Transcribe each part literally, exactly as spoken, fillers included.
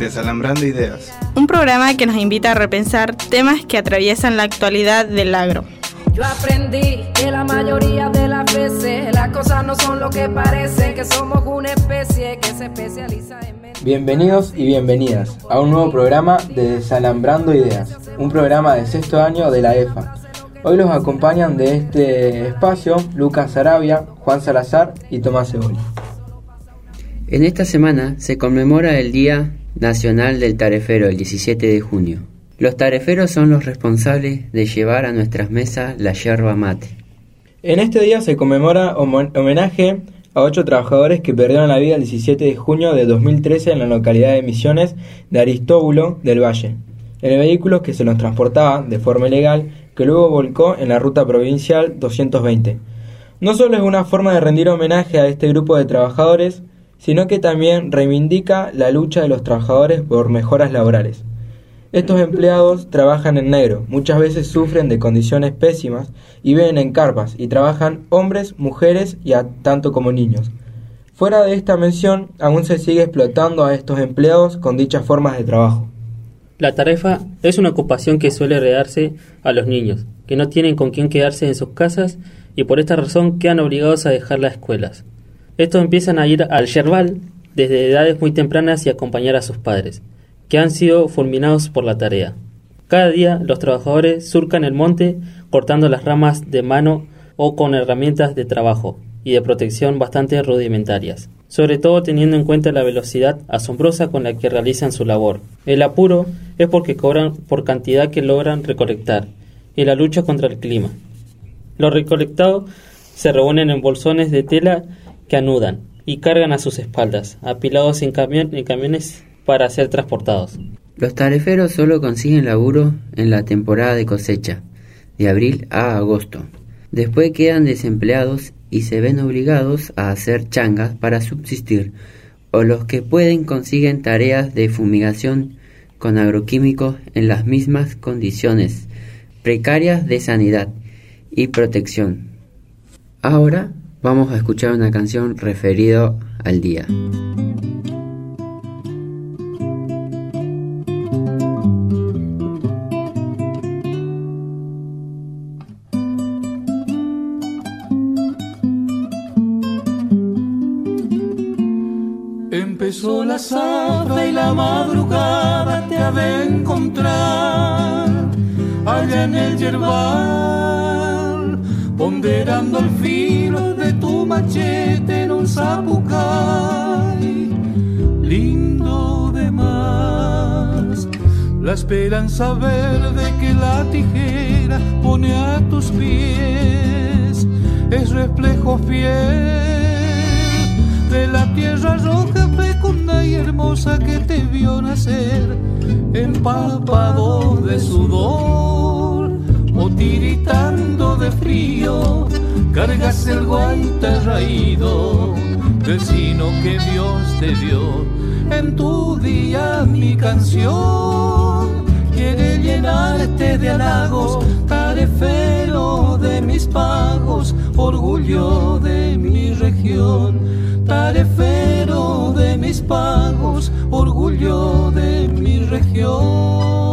Desalambrando Ideas. Un programa que nos invita a repensar temas que atraviesan la actualidad del agro. Yo aprendí que la mayoría de las veces las cosas no son lo que parecen, que somos una especie que se especializa en... Bienvenidos y bienvenidas a un nuevo programa de Desalambrando Ideas, un programa de sexto año de la E F A. Hoy los acompañan de este espacio Lucas Sarabia, Juan Salazar y Tomás Ceboli. En esta semana se conmemora el Día Nacional del Tarefero, el diecisiete de junio. Los tareferos son los responsables de llevar a nuestras mesas la yerba mate. En este día se conmemora homenaje a ocho trabajadores que perdieron la vida el diecisiete de junio de dos mil trece en la localidad de Misiones de Aristóbulo del Valle, en el vehículo que se los transportaba de forma ilegal, que luego volcó en la ruta provincial doscientos veinte. No solo es una forma de rendir homenaje a este grupo de trabajadores, sino que también reivindica la lucha de los trabajadores por mejoras laborales. Estos empleados trabajan en negro, muchas veces sufren de condiciones pésimas y viven en carpas y trabajan hombres, mujeres y a tanto como niños. Fuera de esta mención, aún se sigue explotando a estos empleados con dichas formas de trabajo. La tarefa es una ocupación que suele heredarse a los niños, que no tienen con quién quedarse en sus casas y por esta razón quedan obligados a dejar las escuelas. Estos empiezan a ir al yerbal desde edades muy tempranas y acompañar a sus padres, que han sido fulminados por la tarea. Cada día los trabajadores surcan el monte cortando las ramas de mano o con herramientas de trabajo y de protección bastante rudimentarias, sobre todo teniendo en cuenta la velocidad asombrosa con la que realizan su labor. El apuro es porque cobran por cantidad que logran recolectar y la lucha contra el clima. Lo recolectado se reúnen en bolsones de tela que anudan y cargan a sus espaldas, apilados en, camion- en camiones para ser transportados. Los tareferos solo consiguen laburo en la temporada de cosecha, de abril a agosto. Después quedan desempleados y se ven obligados a hacer changas para subsistir, o los que pueden consiguen tareas de fumigación con agroquímicos en las mismas condiciones precarias de sanidad y protección. Ahora vamos a escuchar una canción referida al día. Empezó la zafra y la madrugada te ha de encontrar allá en el yerbal, ponderando el filo de tu machete en un zapucay, lindo de más. La esperanza verde que la tijera pone a tus pies es reflejo fiel de la tierra roja, fecunda y hermosa que te vio nacer, empapado de sudor o tiritando de frío, cargas el guaita raído del sino que Dios te dio. En tu día mi canción quiere llenarte de halagos, tarefero de mis pagos, orgullo de mi región. Tarefero de mis pagos, orgullo de mi región.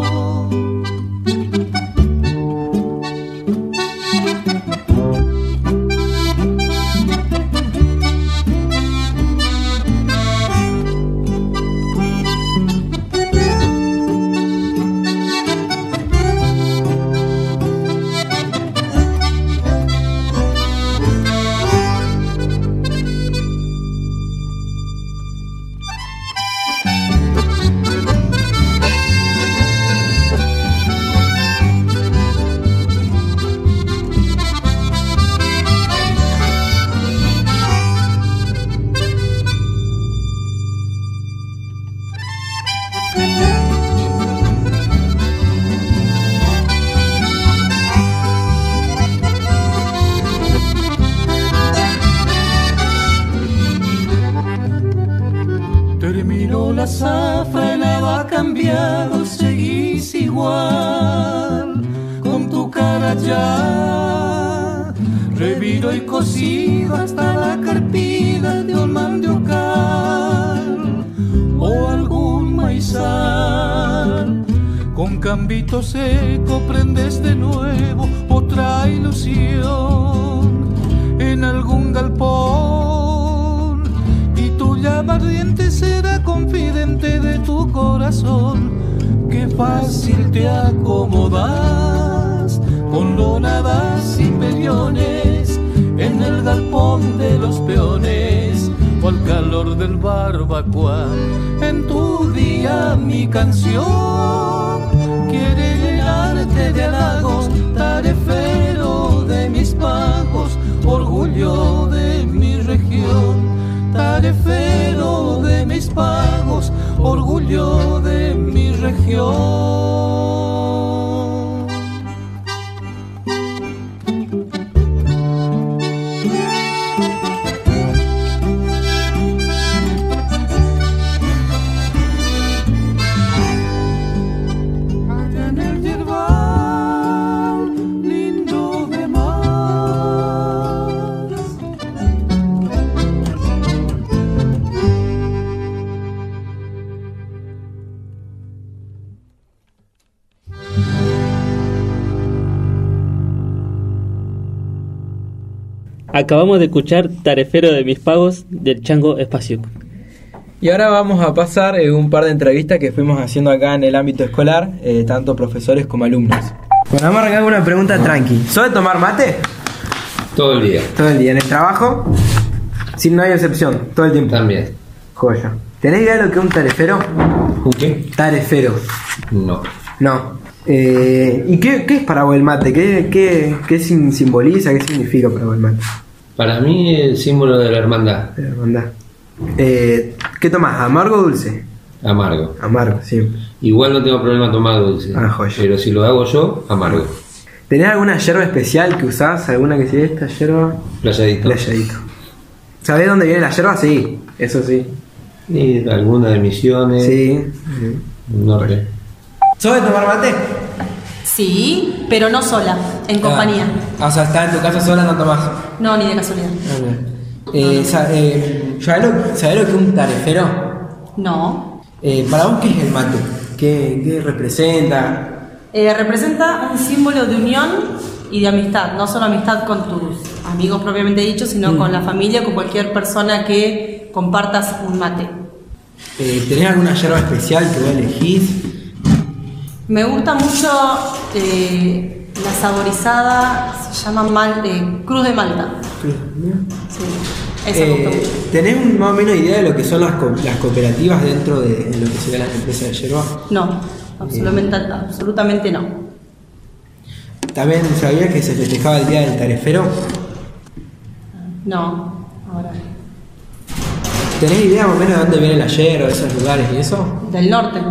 Terminó la zafra, nada ha cambiado, seguís igual, con tu cara ya reviro y cocido hasta la carpida de un mandiocal o algún cambito seco prendes de nuevo otra ilusión en algún galpón, y tu llama ardiente será confidente de tu corazón. Qué fácil te acomodas con lonadas y periones en el galpón de los peones, o al calor del barbacoa. En tu día mi canción quiere llenarte de halagos, tarefero de mis pagos, orgullo de mi región. Tarefero de mis pagos, orgullo de mi región. Acabamos de escuchar Tarefero de mis pagos del Chango Espacio. Y ahora vamos a pasar eh, un par de entrevistas que fuimos haciendo acá en el ámbito escolar, eh, tanto profesores como alumnos. Bueno, vamos a arrancar con una pregunta tranqui. ¿Sos de tomar mate? Todo el día. Todo el día. ¿En el trabajo? Sí, no hay excepción, todo el tiempo. También. Joya. ¿Tenés idea de lo que es un tarefero? ¿Un qué? Tarefero. No. No. Eh, ¿Y qué, qué es para vos el mate? ¿Qué, qué, qué sim- simboliza? ¿Qué significa para vos el mate? Para mí el símbolo de la hermandad. De la hermandad. Eh, ¿Qué tomás? ¿Amargo o dulce? Amargo. Amargo, siempre. Igual no tengo problema tomar dulce. Ah, joya. Pero si lo hago yo, amargo. ¿Tenés alguna yerba especial que usás? ¿Alguna que sea esta yerba? Playadito. Playadito. ¿Sabés dónde viene la yerba? Sí, eso sí. Y alguna de Misiones. Sí. No sé. ¿Sos de tomar mate? Sí, pero no sola, en Ah. compañía. Ah, o sea, estás en tu casa sola, no tomás. No, ni de casualidad. Eh, sa- eh, ¿Sabés lo, sabés lo que es un tarefero? No. Eh, ¿Para vos qué es el mate? ¿Qué, qué representa? Eh, representa un símbolo de unión y de amistad. No solo amistad con tus amigos propiamente dicho, sino Mm. con la familia, con cualquier persona que compartas un mate. Eh, ¿Tenés alguna yerba especial que vos elegís? Me gusta mucho eh, la saborizada, se llama mal, eh, Cruz de Malta. Sí, esa me gusta Eh, mucho. ¿Tenés un- más o menos idea de lo que son las, co- las cooperativas dentro de, de lo que serían las empresas de yerba? No, absolutamente, absolutamente no. ¿También sabías que se festejaba el día del tarefero? No, ahora. ¿Tenés idea más o menos de dónde viene la yerba, de esos lugares y eso? Del norte.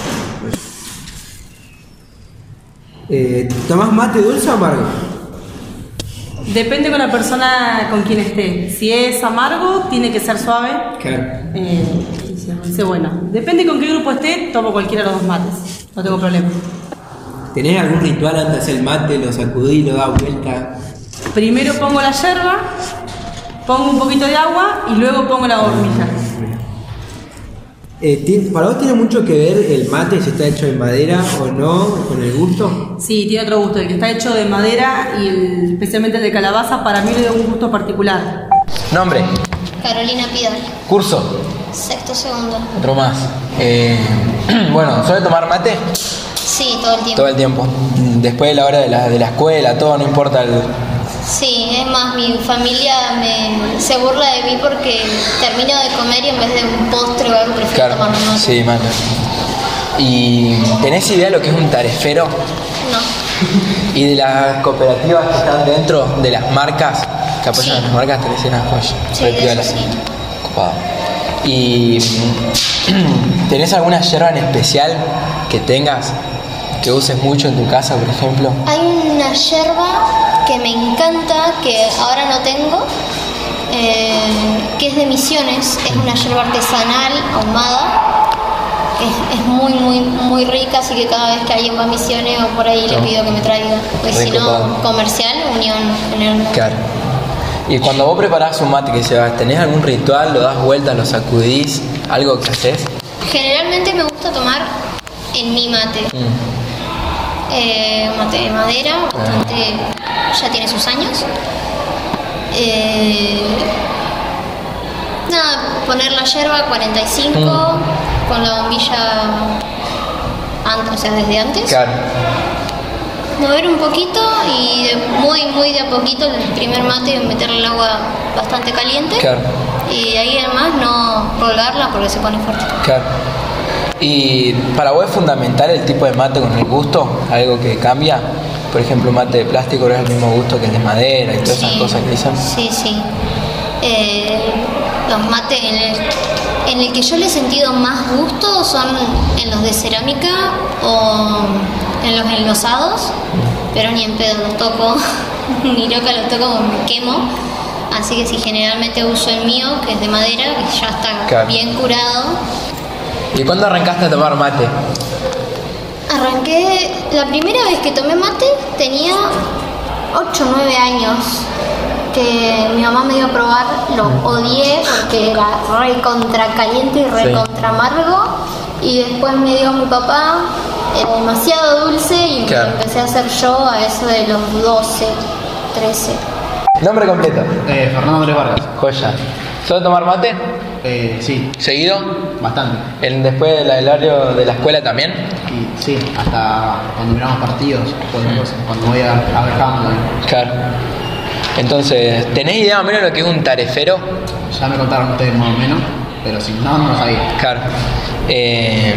Eh, ¿Tomás mate dulce o amargo? Depende con la persona con quien esté. Si es amargo, tiene que ser suave. Claro. Eh, y si es dulce, bueno. Depende con qué grupo esté, tomo cualquiera de los dos mates. No tengo problema. ¿Tenés algún ritual antes de hacer el mate? ¿Lo sacudís, lo das vuelta? Primero pongo la yerba, pongo un poquito de agua y luego pongo la hormija. Eh, ti- ¿Para vos tiene mucho que ver el mate, si está hecho de madera o no, con el gusto? Sí, tiene otro gusto. El que está hecho de madera y el- especialmente el de calabaza, para mí le da un gusto particular. Nombre, Carolina Pidal, curso, sexto segundo. otro más. Eh, bueno, ¿suele tomar mate? Sí, todo el tiempo. Todo el tiempo. Después de la hora de la, de la escuela, todo, no importa el... Sí, es más, mi familia me, se burla de mí porque termino de comer y en vez de un postre o algo prefiero Claro, tomar un mate. sí, mate. ¿Y tenés idea de lo que es un tarefero? No. ¿Y de las cooperativas que están dentro de las marcas que apoyan Sí. a las marcas? Tenés una joya. Sí, Re de piola. eso sí. Copado. ¿Y tenés alguna yerba en especial que tengas, que uses mucho en tu casa, por ejemplo? Hay una yerba que me encanta, que ahora no tengo, eh, que es de Misiones. Es una yerba artesanal, ahumada. Es, es muy, muy, muy rica, así que cada vez que alguien va a Misiones o por ahí le pido que me traiga. Pues Re si copado. no, comercial, Unión General. Claro. Y cuando vos preparás un mate que llevas, ¿tenés algún ritual? ¿Lo das vueltas, lo sacudís? ¿Algo que haces? Generalmente me gusta tomar en mi mate. Mm. Eh, mate de madera, bastante, ya tiene sus años. Eh, nada, poner la yerba cuarenta y cinco mm. con la bombilla antes, o sea, desde antes. Claro. Mover un poquito y de, muy, muy de a poquito el primer mate, meterle el agua bastante caliente. Claro. Y de ahí además no colgarla porque se pone fuerte. Claro. ¿Y para vos es fundamental el tipo de mate con el gusto? ¿Algo que cambia? Por ejemplo, mate de plástico no es el mismo gusto que el de madera y todas sí, esas cosas que dicen. Sí, sí. Eh, los mates en el, en el que yo le he sentido más gusto son en los de cerámica o en los enlosados, pero ni en pedo los toco, ni loca los toco como me quemo. Así que sí, generalmente uso el mío, que es de madera, que ya está claro. bien curado. ¿Y cuándo arrancaste a tomar mate? Arranqué, la primera vez que tomé mate tenía ocho o nueve años, que mi mamá me dio a probar, lo odié porque era re contra caliente y re sí. contra amargo, y después me dio mi papá, era demasiado dulce y claro. me empecé a hacer yo a eso de los doce, trece. ¿Nombre completo? Eh, Fernando Andrés Vargas. Joya. ¿Sos de tomar mate? Eh, sí. ¿Seguido? Bastante. ¿El, ¿Después del horario de la escuela también? Y, sí, hasta cuando miramos partidos, mm. cuando voy a, a ver handball. Claro. Entonces, ¿tenés idea más o menos de lo que es un tarefero? Ya me contaron ustedes más o menos, pero si no, no lo sabía. Claro. Eh,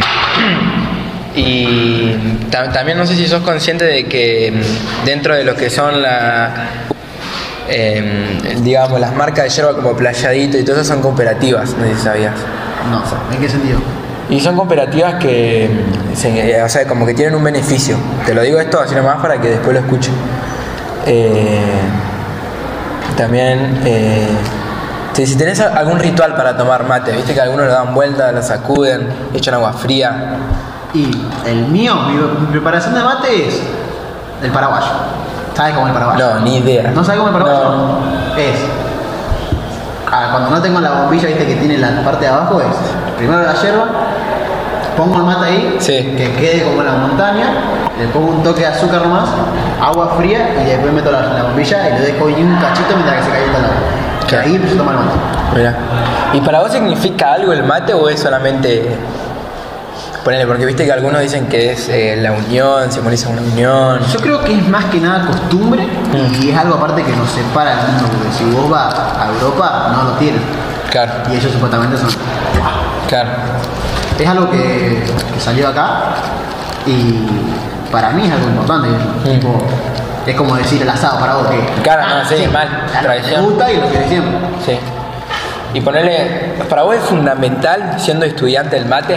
y tam- también no sé si sos consciente de que dentro de lo que son la... Eh, digamos, las marcas de yerba como Playadito y todo eso son cooperativas, no sé si sabías. No, ¿en qué sentido? Y son cooperativas que, se, o sea, como que tienen un beneficio. Te lo digo esto así nomás para que después lo escuchen. Eh, también, eh, si, si tenés algún ritual para tomar mate, viste que algunos lo dan vuelta, lo sacuden, echan agua fría. Y el mío, mi, mi preparación de mate es el paraguayo. ¿Sabes cómo es el paraguayo? No, ni idea. ¿No sabes cómo es el paraguayo? No. Es, ah, cuando no tengo la bombilla, viste que tiene la parte de abajo, es primero la yerba, pongo el mate ahí, sí. que quede como la montaña, le pongo un toque de azúcar nomás, agua fría y después meto la, la bombilla y le dejo ahí un cachito mientras que se calienta el agua. Que ahí empiezo a tomar el mate. Mira. ¿Y para vos significa algo el mate o es solamente... Ponele, porque viste que algunos dicen que es eh, la unión, simboliza una unión. Yo creo que es más que nada costumbre mm. y es algo aparte que nos separa del mundo, porque si vos vas a Europa no lo tienen. Claro. Y ellos supuestamente son. Claro. Es algo que, que salió acá y para mí es algo importante. Mm. Tipo, es como decir el asado para vos que. Claro, no, sí, sí, mal. Tradición. Me gusta y lo que siempre. Sí. Y ponerle, para vos es fundamental siendo estudiante del mate.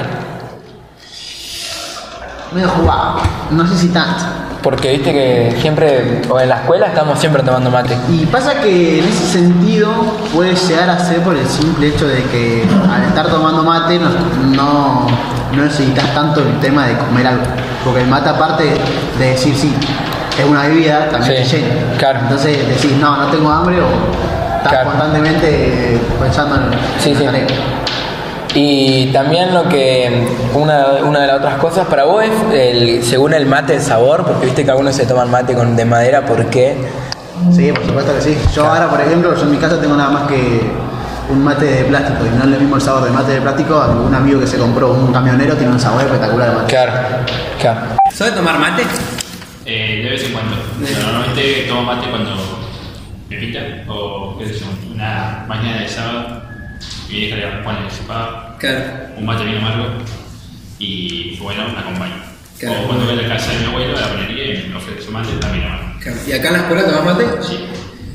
Medio jugado, no sé si tanto. Porque viste que siempre, o en la escuela estamos siempre tomando mate. Y pasa que en ese sentido puede llegar a ser por el simple hecho de que al estar tomando mate no, no, no necesitas tanto el tema de comer algo. Porque el mate, aparte de decir sí, es una bebida, también sí, te llena. Claro. Entonces decís, no, no tengo hambre o estás claro. constantemente pensando en sí, sí. tarea. Y también lo que, una, una de las otras cosas para vos es, el, según el mate, el sabor, porque viste que algunos se toman mate con, de madera, ¿por qué? Sí, por supuesto que sí. Yo claro. ahora, por ejemplo, yo en mi casa tengo nada más que un mate de plástico, y no es lo mismo el sabor del mate de plástico. Un amigo que se compró un camionero tiene un sabor espectacular de mate. Claro, claro. ¿Sabes tomar mate? Eh, de vez en cuando. Normalmente tomo mate cuando me pinta, o qué sé yo, una mañana de sábado. Mi hija le pone claro. un mate bien amargo y bueno, me acompaña. Claro. O cuando voy a la casa de mi abuelo, a la panadería y me ofrece su mate también amargo. Claro. ¿Y acá en la escuela tomas mate? Sí.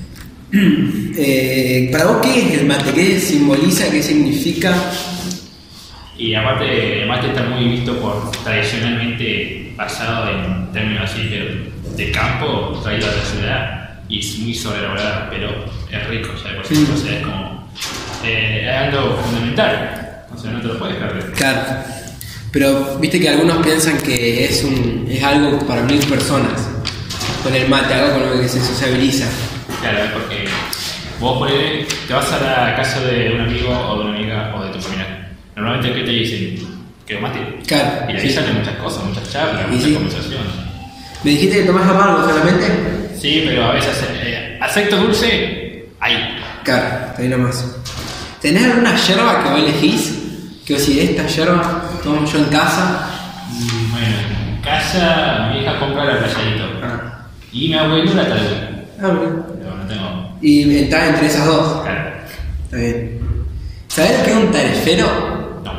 eh, ¿Para vos qué es el mate? ¿Qué simboliza? ¿Qué significa? Y aparte, el mate está muy visto por tradicionalmente basado en términos así de, de campo, traído a la ciudad, y es muy sobrevalorado, pero es rico, ya de por sí, o sea, es como. Eh, es algo fundamental, o sea, no te lo puedes perder. Claro, pero viste que algunos piensan que es un es algo para unir personas, con el mate, algo con lo que se sociabiliza. Claro, porque vos por ahí te vas a la casa de un amigo o de una amiga o de tu familiar. Normalmente, ¿qué te dicen? Que mate. Claro. Y le dicen sí. muchas cosas, muchas charlas, y muchas sí. conversaciones. ¿Me dijiste que tomás amargo solamente? Sí, pero a veces eh, acepto dulce, ahí. Claro, ahí nomás. ¿Tenés alguna yerba que vos elegís? Que vos decís, esta yerba tomo yo en casa. Bueno, en casa mi hija compra la playadito. Ah. Y mi abuelo la talga. Ah, bien. Pero no tengo. Y estás entre esas dos. Claro. Está bien. ¿Sabés lo que es un tarefero? No.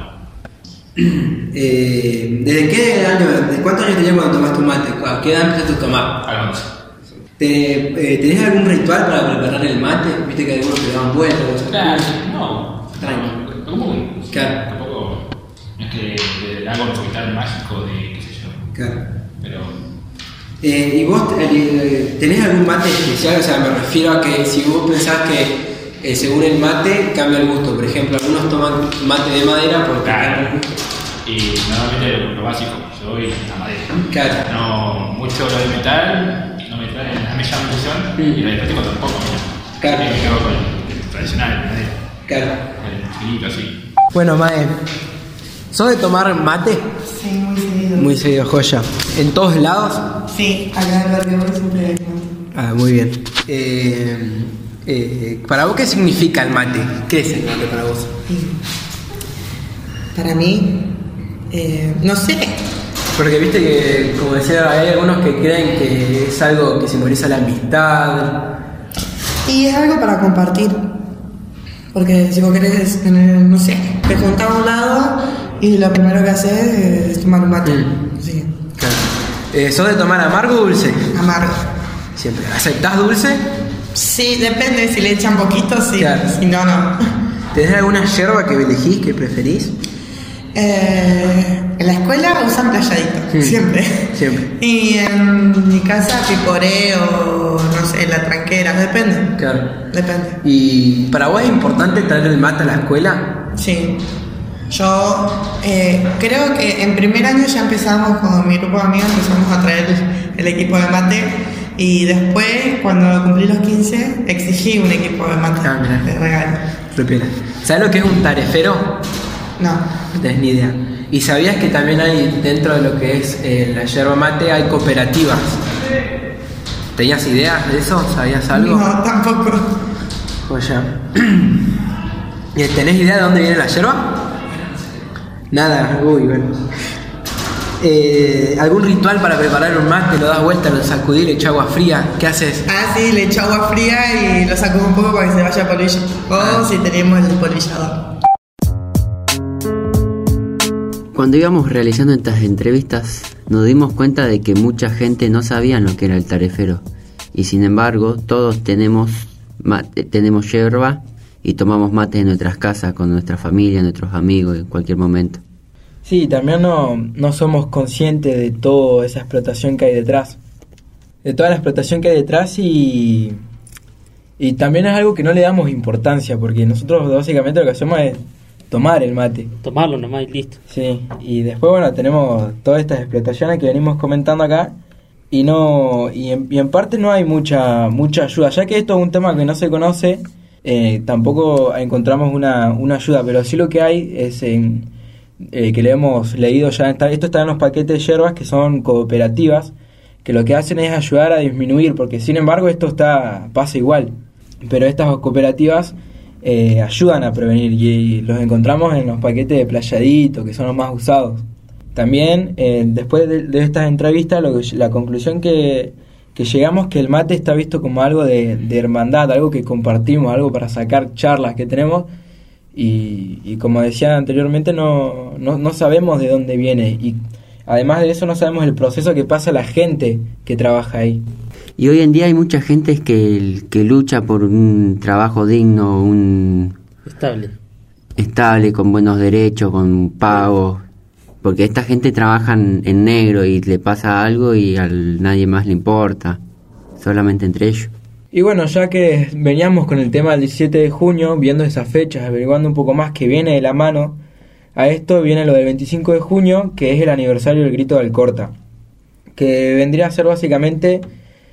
eh, ¿Desde qué año, de cuántos años tenías cuando tomaste un mate? ¿A qué edad empezaste a tomar? A once. ¿Te, eh, ¿Tenés algún ritual para preparar el mate? Viste que algunos te daban vueltas. Claro, no. Tranquilo. Común. Claro. Tampoco. No es que le hago un ritual mágico de qué sé yo. Claro. Pero. Eh, ¿Y vos eh, tenés algún mate especial? O sea, me refiero a que si vos pensás que eh, según el mate cambia el gusto. Por ejemplo, algunos toman mate de madera porque Claro. cambia el gusto. Y normalmente lo, lo básico, yo voy a madera. Claro. No, mucho lo de metal, no me trae, no me llama la atención, Mm. y lo de plástico tampoco, mira. Claro. Me quedo con el tradicional, el madera. Claro. El filito así. Bueno, Mae, ¿sos de tomar mate? Sí, muy seguido. Muy seguido, joya. ¿En todos lados? Sí, acá en el barrio siempre hay mate. Ah, muy bien. Eh, eh, ¿Para vos qué significa el mate? ¿Qué es el mate para vos? Para mí, eh, no sé. Porque viste que, como decía, hay algunos que creen que es algo que simboliza la amistad. Y es algo para compartir. Porque si vos querés tener, no sé, te juntás a un lado y lo primero que haces es tomar un mate. Mm. Sí. Claro. Eh, ¿Sos de tomar amargo o dulce? Amargo. Siempre. ¿Aceptás dulce? Sí, depende, si le echan poquito, sí. Claro. Si no, no. ¿Tenés alguna yerba que elegís, que preferís? Eh, en la escuela usan playadito, Mm. siempre. Siempre. Y en mi casa picoré o no sé, la tranquera, depende. Claro. Depende. ¿Y para vos es importante traer el mate a la escuela? Sí. Yo eh, creo que en primer año ya empezamos con mi grupo de amigos, empezamos a traer el, el equipo de mate. Y después, cuando cumplí los quince, exigí un equipo de mate Ah, mirá. de regalo. Repira. ¿Sabes lo que es un tarefero? No. No tenés ni idea. ¿Y sabías que también hay, dentro de lo que es eh, la yerba mate, hay cooperativas? ¿Tenías ideas de eso? ¿Sabías algo? No, tampoco. Joya. ¿Tenés idea de dónde viene la yerba? Nada, uy, bueno. Eh, ¿Algún ritual para preparar un mate? ¿Lo das vuelta, lo sacudís, le echas agua fría? ¿Qué haces? Ah, sí, le echo agua fría y lo saco un poco para que se vaya polvillo. O Ah. si tenemos el polvillador. Cuando íbamos realizando estas entrevistas, nos dimos cuenta de que mucha gente no sabía lo que era el tarefero. Y sin embargo, todos tenemos, mate, tenemos yerba y tomamos mate en nuestras casas, con nuestra familia, nuestros amigos, en cualquier momento. Sí, también no, no somos conscientes de toda esa explotación que hay detrás. De toda la explotación que hay detrás y, y también es algo que no le damos importancia, porque nosotros básicamente lo que hacemos es tomar el mate. Tomarlo nomás y listo. Sí, y después bueno, tenemos todas estas explotaciones que venimos comentando acá y no y en, y en parte no hay mucha mucha ayuda, ya que esto es un tema que no se conoce, eh, tampoco encontramos una, una ayuda, pero sí lo que hay es en, eh, que le hemos leído ya, está, esto está en los paquetes de yerbas que son cooperativas, que lo que hacen es ayudar a disminuir, porque sin embargo esto está pasa igual, pero estas cooperativas Eh, ayudan a prevenir y los encontramos en los paquetes de playadito, que son los más usados. También, eh, después de, de estas entrevistas, lo que, la conclusión que, que llegamos que el mate está visto como algo de, de hermandad, algo que compartimos, algo para sacar charlas que tenemos y, y como decía anteriormente, no, no, no sabemos de dónde viene y además de eso no sabemos el proceso que pasa la gente que trabaja ahí. Y hoy en día hay mucha gente que, que lucha por un trabajo digno, un Estable. estable, con buenos derechos, con pagos, porque esta gente trabaja en, en negro y le pasa algo y a nadie más le importa, solamente entre ellos. Y bueno, ya que veníamos con el tema del diecisiete de junio, viendo esas fechas, averiguando un poco más que viene de la mano, a esto viene lo del veinticinco de junio, que es el aniversario del Grito de Alcorta, que vendría a ser básicamente...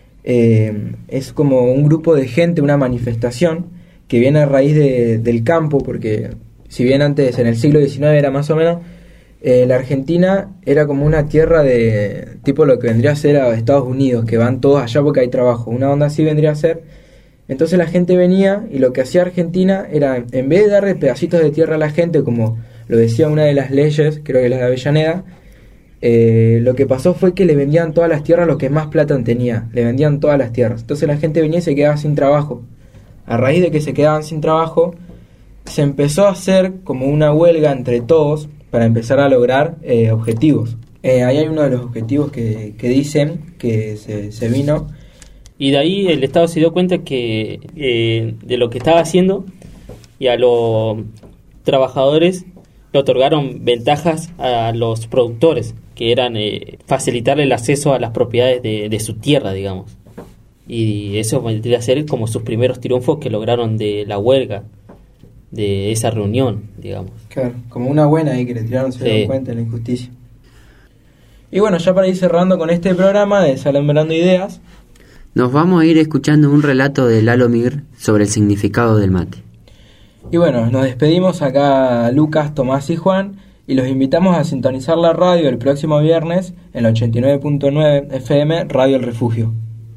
Eh, es como un grupo de gente, una manifestación que viene a raíz de, del campo, porque si bien antes en el siglo diecinueve era más o menos, eh, la Argentina era como una tierra de tipo lo que vendría a ser a Estados Unidos, que van todos allá porque hay trabajo, una onda así vendría a ser. Entonces la gente venía y lo que hacía Argentina era, en vez de darle pedacitos de tierra a la gente, como lo decía una de las leyes, creo que la de Avellaneda, eh, lo que pasó fue que le vendían todas las tierras a los que más plata tenía, le vendían todas las tierras. Entonces la gente venía y se quedaba sin trabajo. A raíz de que se quedaban sin trabajo, se empezó a hacer como una huelga entre todos para empezar a lograr eh, objetivos. Eh, ahí hay uno de los objetivos que, que dicen que se, se vino. Y de ahí el Estado se dio cuenta que eh, de lo que estaba haciendo, y a los trabajadores le otorgaron ventajas a los productores, que eran eh, facilitarle el acceso a las propiedades de, de su tierra, digamos. Y eso vendría a ser como sus primeros triunfos que lograron de la huelga, de esa reunión, digamos. Claro, como una buena ahí que le tiraron, se Sí. dieron cuenta de la injusticia. Y bueno, ya para ir cerrando con este programa de Salambrando Ideas, Nos vamos a ir escuchando un relato de Lalo Mir sobre el significado del mate. y bueno, nos despedimos acá Lucas, Tomás y Juan, y los invitamos a sintonizar la radio el próximo viernes en la ochenta y nueve punto nueve F M Radio El Refugio.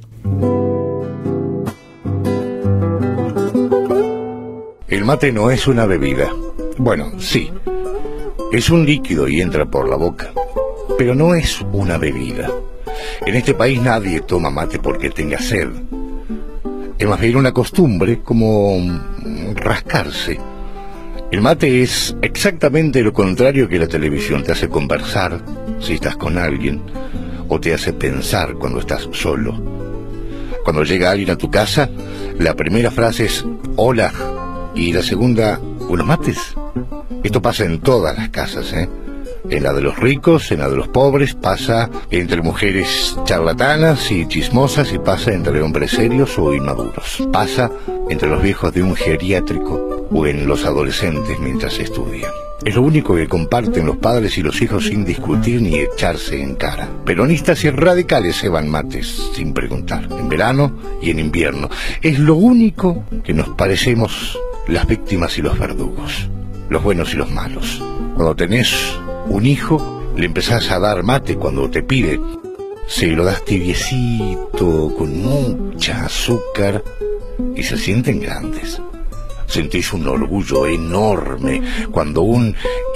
El mate no es una bebida. Bueno, sí. Es un líquido y entra por la boca. Pero no es una bebida. En este país nadie toma mate porque tenga sed. Es más bien una costumbre, como rascarse. El mate es exactamente lo contrario que la televisión. Te hace conversar si estás con alguien, o te hace pensar cuando estás solo. Cuando llega alguien a tu casa, la primera frase es hola, y la segunda, ¿unos mates? Esto pasa en todas las casas, ¿eh? En la de los ricos, en la de los pobres, pasa entre mujeres charlatanas y chismosas, y pasa entre hombres serios o inmaduros. Pasa entre los viejos de un geriátrico o en los adolescentes mientras estudian. Es lo único que comparten los padres y los hijos sin discutir ni echarse en cara. Peronistas y radicales se van mates sin preguntar, en verano y en invierno. Es lo único que nos parecemos las víctimas y los verdugos, los buenos y los malos. Cuando tenés un hijo, le empezás a dar mate cuando te pide. Se lo das tibiecito, con mucha azúcar, y se sienten grandes. Sentís un orgullo enorme cuando un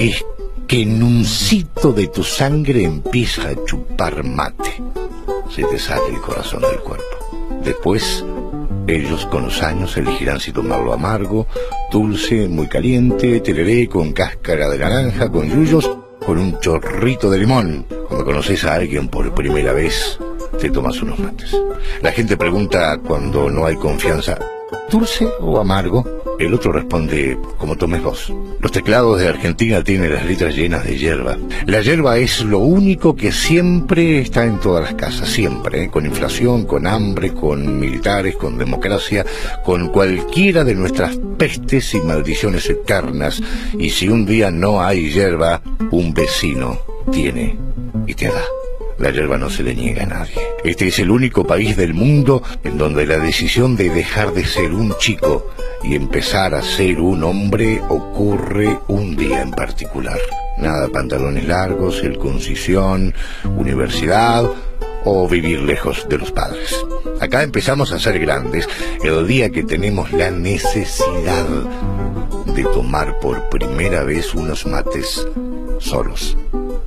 esquenuncito de tu sangre empieza a chupar mate. Se te sale el corazón del cuerpo. Después, ellos con los años elegirán si tomarlo amargo, dulce, muy caliente, tereré con cáscara de naranja, con yuyos, con un chorrito de limón. Cuando conoces a alguien por primera vez, te tomas unos mates. La gente pregunta cuando no hay confianza, ¿dulce o amargo? El otro responde, como tomes vos. Los teclados de Argentina tienen las letras llenas de hierba. La hierba es lo único que siempre está en todas las casas, siempre, ¿eh? Con inflación, con hambre, con militares, con democracia, con cualquiera de nuestras pestes y maldiciones eternas. Y si un día no hay hierba, un vecino tiene y te da. La hierba no se le niega a nadie. Este es el único país del mundo en donde la decisión de dejar de ser un chico y empezar a ser un hombre ocurre un día en particular. Nada pantalones largos, circuncisión, universidad o vivir lejos de los padres. Acá empezamos a ser grandes el día que tenemos la necesidad de tomar por primera vez unos mates solos.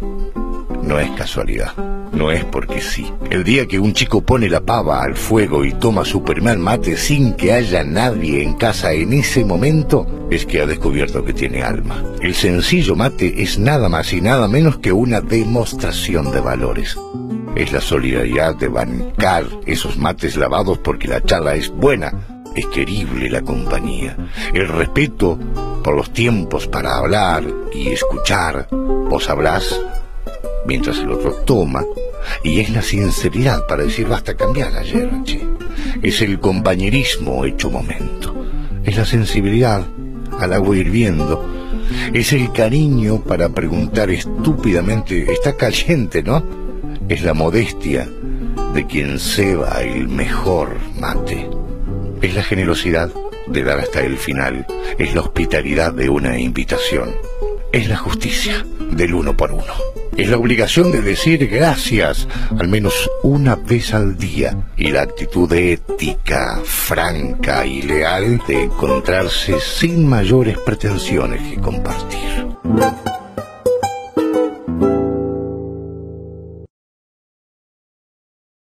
No es casualidad, no es porque sí. El día que un chico pone la pava al fuego y toma su primer mate sin que haya nadie en casa en ese momento, es que ha descubierto que tiene alma. El sencillo mate es nada más y nada menos que una demostración de valores. Es la solidaridad de bancar esos mates lavados porque la charla es buena, es querible la compañía. El respeto por los tiempos para hablar y escuchar. Vos hablás mientras el otro toma, y es la sinceridad para decir basta cambiar la hierba, che. Es el compañerismo hecho momento, es la sensibilidad al agua hirviendo, es el cariño para preguntar estúpidamente, está caliente, ¿no? Es la modestia de quien ceba el mejor mate, es la generosidad de dar hasta el final, es la hospitalidad de una invitación. es la justicia del uno por uno. Es la obligación de decir gracias al menos una vez al día y la actitud ética, franca y leal de encontrarse sin mayores pretensiones que compartir.